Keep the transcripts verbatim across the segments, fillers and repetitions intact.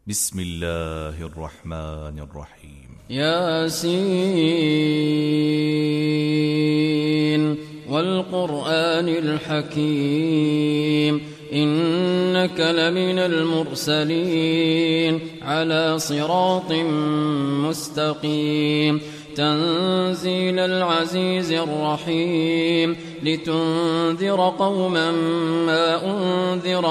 بسم الله الرحمن الرحيم. ياسين والقرآن الحكيم إنك لمن المرسلين على صراط مستقيم تنزيل العزيز الرحيم لتنذر قوما ما أنذر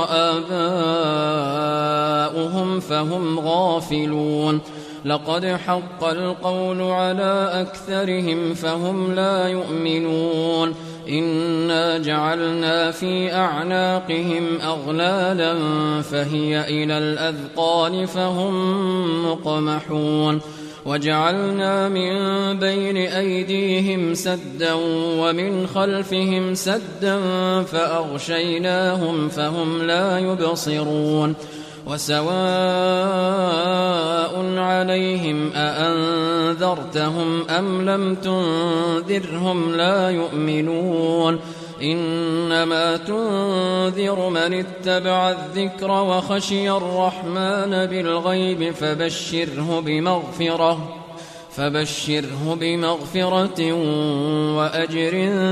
آباؤهم فهم غافلون لقد حق القول على أكثرهم فهم لا يؤمنون إنا جعلنا في أعناقهم أغلالا فهي إلى الأذقان فهم مقمحون وجعلنا من بين أيديهم سدا ومن خلفهم سدا فأغشيناهم فهم لا يبصرون وسواء عليهم أأنذرتهم أم لم تنذرهم لا يؤمنون إنما تنذر من اتبع الذكر وخشي الرحمن بالغيب فبشره بمغفرة فبشره بمغفرة وأجر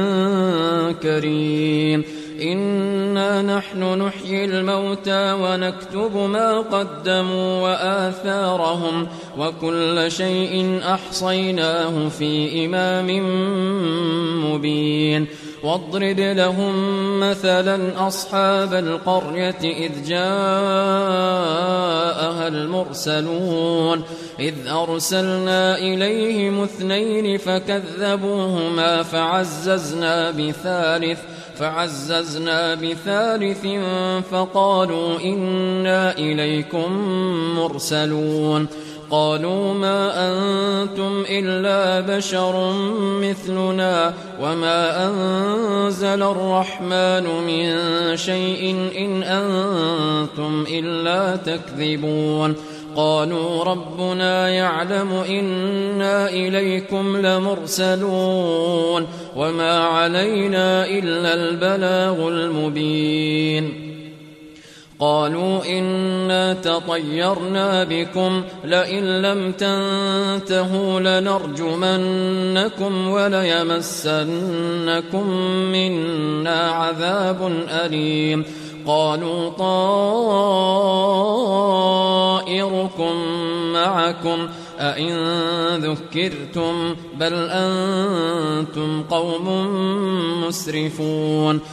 كريم إنا نحن نحيي الموتى ونكتب ما قدموا وآثارهم وكل شيء أحصيناه في إمام مبين واضرب لهم مثلا أصحاب القرية إذ جاءها المرسلون إذ أرسلنا إليهم اثنين فكذبوهما فعززنا بثالث فعززنا بثالث فقالوا إنا إليكم مرسلون قالوا ما أنتم إلا بشر مثلنا وما أنزل الرحمن من شيء إن أنتم إلا تكذبون قالوا ربنا يعلم إنا إليكم لمرسلون وما علينا إلا البلاغ المبين قالوا إنا تطيرنا بكم لئن لم تنتهوا لنرجمنكم وليمسنكم منا عذاب أليم قالوا طائركم معكم أئن ذكرتم بل أنتم قوم مسرفون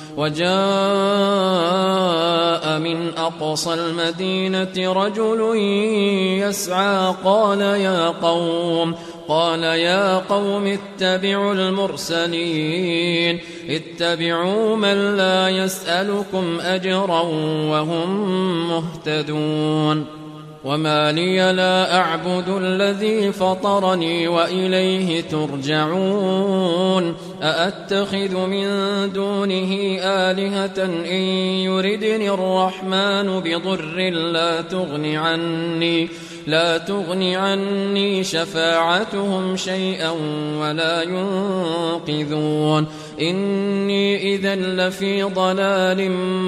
وجاء من أقصى المدينة رجل يسعى قال يا قوم قال يا قوم اتبعوا المرسلين اتبعوا من لا يسألكم أجرا وهم مهتدون وما لي لا أعبد الذي فطرني وإليه ترجعون أأتخذ من دونه آلهة إن يردني الرحمن بضر لا تغن عني لا تغن عني شفاعتهم شيئا ولا ينقذون إني إذا لفي ضلال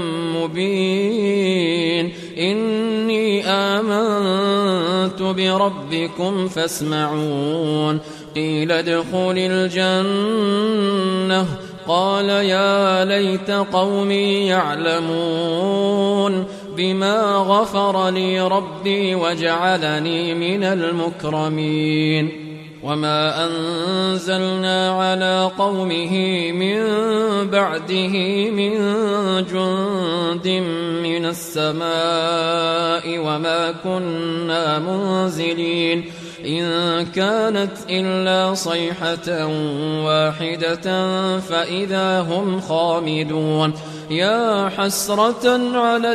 مبين إني آمنت بربكم فاسمعون قيل ادخل الجنة قال يا ليت قومي يعلمون بما غفر لي ربي وجعلني من المكرمين وما أنزلنا على قومه من بعده من جند من السماء وما كنا منزلين إن كانت إلا صيحة واحدة فإذا هم خامدون يا حسرة على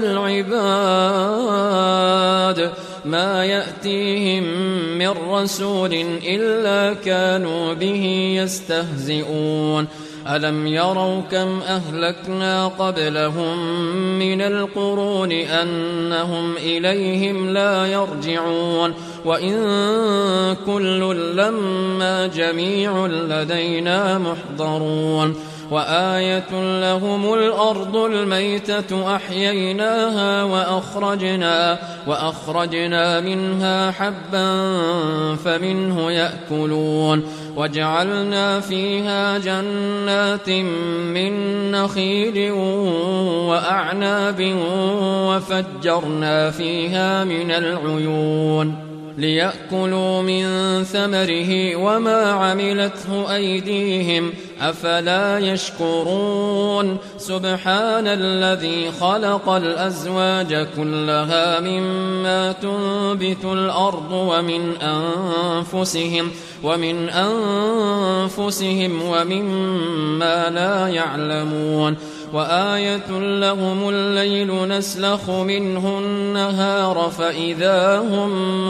العباد ما يأتيهم من رسول إلا كانوا به يستهزئون ألم يروا كم أهلكنا قبلهم من القرون أنهم إليهم لا يرجعون وإن كل لما جميع لدينا محضرون وآية لهم الأرض الميتة أحييناها وأخرجنا, وأخرجنا منها حبا فمنه يأكلون وجعلنا فيها جنات من نخيل وأعناب وفجرنا فيها من العيون ليأكلوا من ثمره وما عملته أيديهم أفلا يشكرون سبحان الذي خلق الأزواج كلها مما تنبت الأرض ومن أنفسهم ومن أنفسهم ومما لا يعلمون وآية لهم الليل نسلخ منه النهار فإذا هم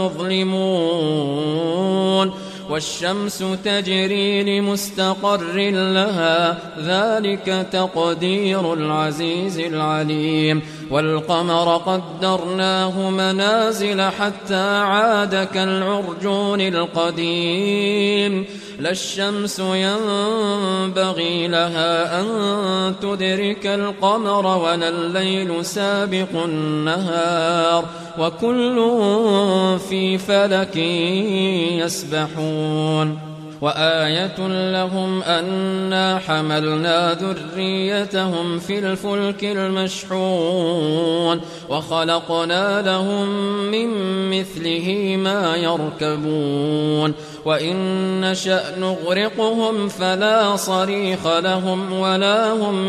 مظلمون والشمس تجري لمستقر لها ذلك تقدير العزيز العليم والقمر قدرناه منازل حتى عاد كالعرجون القديم لا الشمس ينبغي لها أن تدرك القمر ولا الليل سابق النهار وكل في فلك يسبحون وآية لهم أنا حملنا ذريتهم في الفلك المشحون وخلقنا لهم من مثله ما يركبون وإن نشأ نغرقهم فلا صريخ لهم ولا هم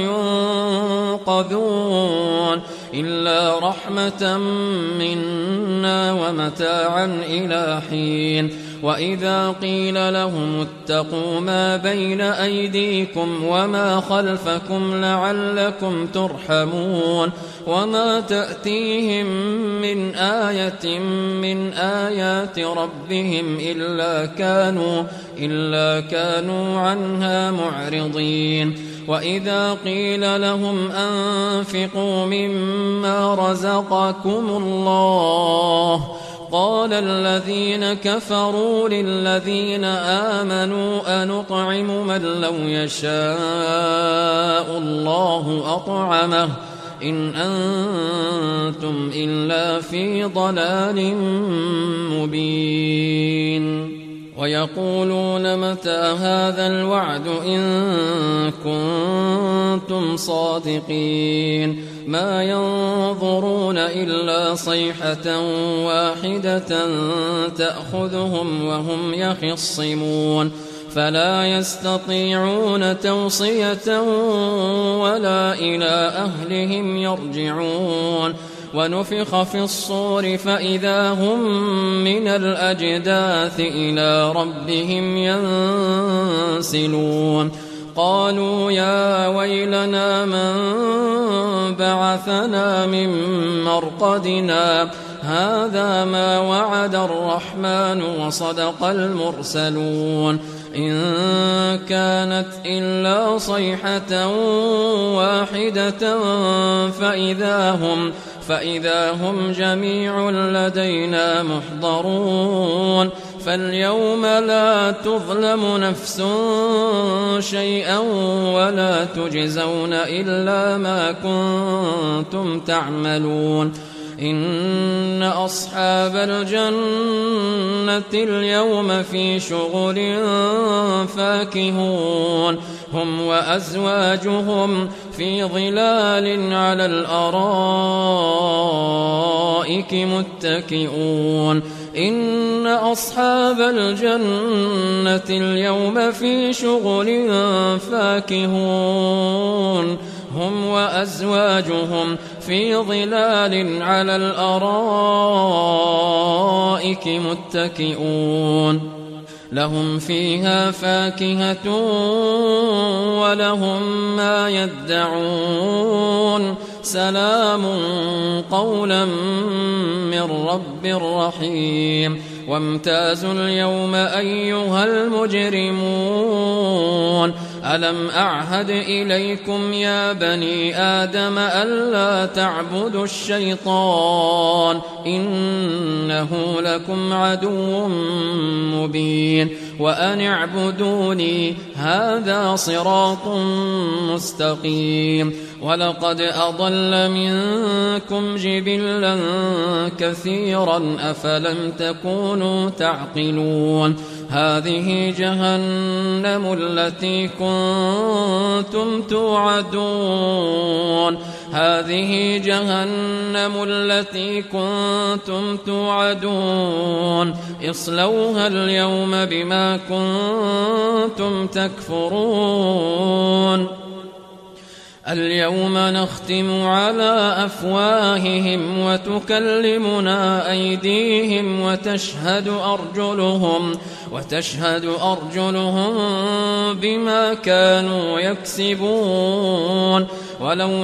ينقذون إلا رحمة منا ومتاعا إلى حين وإذا قيل لهم اتقوا ما بين أيديكم وما خلفكم لعلكم ترحمون وما تأتيهم من آية من آيات ربهم إلا كانوا, إلا كانوا عنها معرضين وإذا قيل لهم أنفقوا مما رزقكم الله قال الذين كفروا للذين آمنوا أنطعم من لو يشاء الله أطعمه إن أنتم إلا في ضلال مبين ويقولون متى هذا الوعد إن كنتم صادقين ما ينظرون إلا صيحة واحدة تأخذهم وهم يخصمون فلا يستطيعون توصية ولا إلى أهلهم يرجعون ونفخ في الصور فإذا هم من الأجداث إلى ربهم ينسلون قالوا يا ويلنا من بعثنا من مرقدنا هذا ما وعد الرحمن وصدق المرسلون إن كانت إلا صيحة واحدة فإذا هم فإذا هم جميع لدينا محضرون فاليوم لا تظلم نفس شيئا ولا تجزون إلا ما كنتم تعملون إن أصحاب الجنة اليوم في شغل فاكهون هم وأزواجهم في ظلال على الأرائك متكئون إن أصحاب الجنة اليوم في شغل فاكهون هم وأزواجهم في ظلال على الأرائك متكئون لهم فيها فاكهة ولهم ما يدعون سلام قولا من رب رحيم وامتازوا اليوم أيها المجرمون ألم أعهد إليكم يا بني آدم ألا تعبدوا الشيطان إنه لكم عدو مبين وأن اعبدوني هذا صراط مستقيم ولقد أضل منكم جبلا كثيرا أفلم تكونوا تعقلون هذه جهنم التي كنتم توعدون هذه جهنم التي كنتم توعدون اصلوها اليوم بما كنتم تكفرون اليوم نختم على أفواههم وتكلمنا أيديهم وتشهد أرجلهم وتشهد أرجلهم بما كانوا يكسبون ولو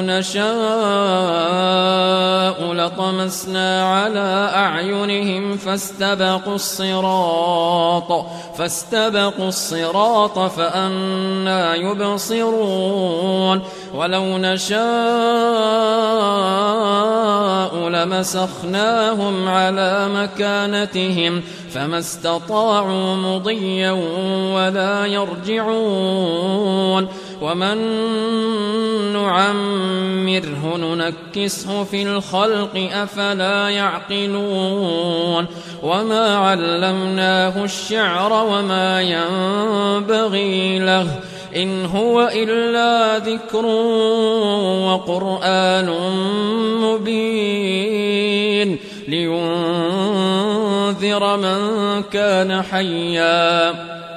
نشاء لطمسنا على أعينهم فاستبقوا الصراط فاستبقوا الصراط فأنى يبصرون ولو نشاء لمسخناهم على مكانتهم فما استطاعوا مضيا ولا يرجعون ومن نعمره ننكسه في الخلق أفلا يعقلون وما علمناه الشعر وما ينبغي له إن هو إلا ذكر وقرآن مبين لينذر من كان حيا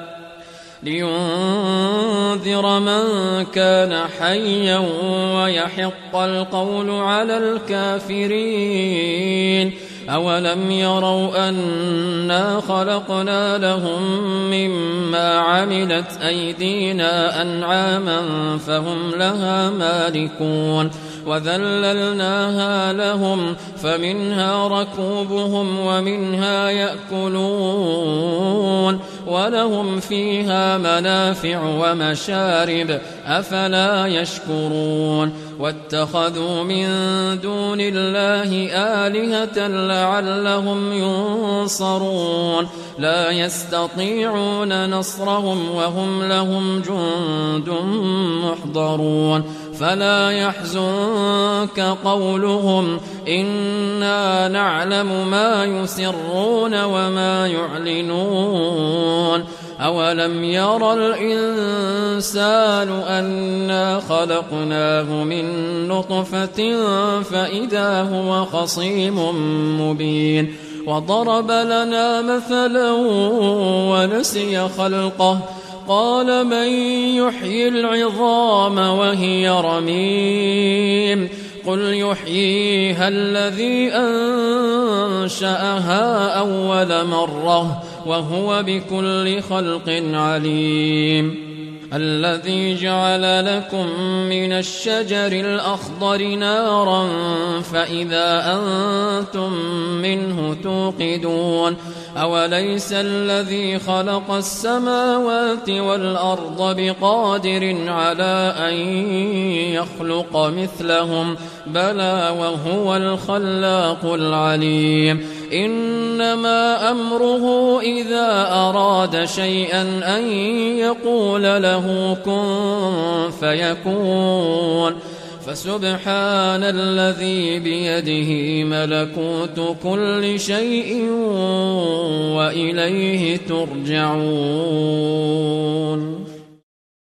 لينذر من كان حيا ويحق القول على الكافرين أولم يروا أنا خلقنا لهم مما عملت أيدينا أنعاما فهم لها مالكون وذللناها لهم فمنها ركوبهم ومنها يأكلون ولهم فيها منافع ومشارب أفلا يشكرون واتخذوا من دون الله آلهة لعلهم ينصرون لا يستطيعون نصرهم وهم لهم جند محضرون فلا يحزنك قولهم إنا نعلم ما يسرون وما يعلنون أولم ير الإنسان أنا خلقناه من نطفة فإذا هو خصيم مبين وضرب لنا مثلا ونسي خلقه قال من يحيي العظام وهي رميم قل يحييها الذي أنشأها أول مرة وهو بكل خلق عليم الذي جعل لكم من الشجر الأخضر نارا فإذا أنتم منه توقدون أوليس الذي خلق السماوات والأرض بقادر على أن يخلق مثلهم بلى وهو الخلاق العليم إنما أمره إذا أراد شيئا أن يقول له كن فيكون فسبحان الذي بيده ملكوت كل شيء وإليه ترجعون.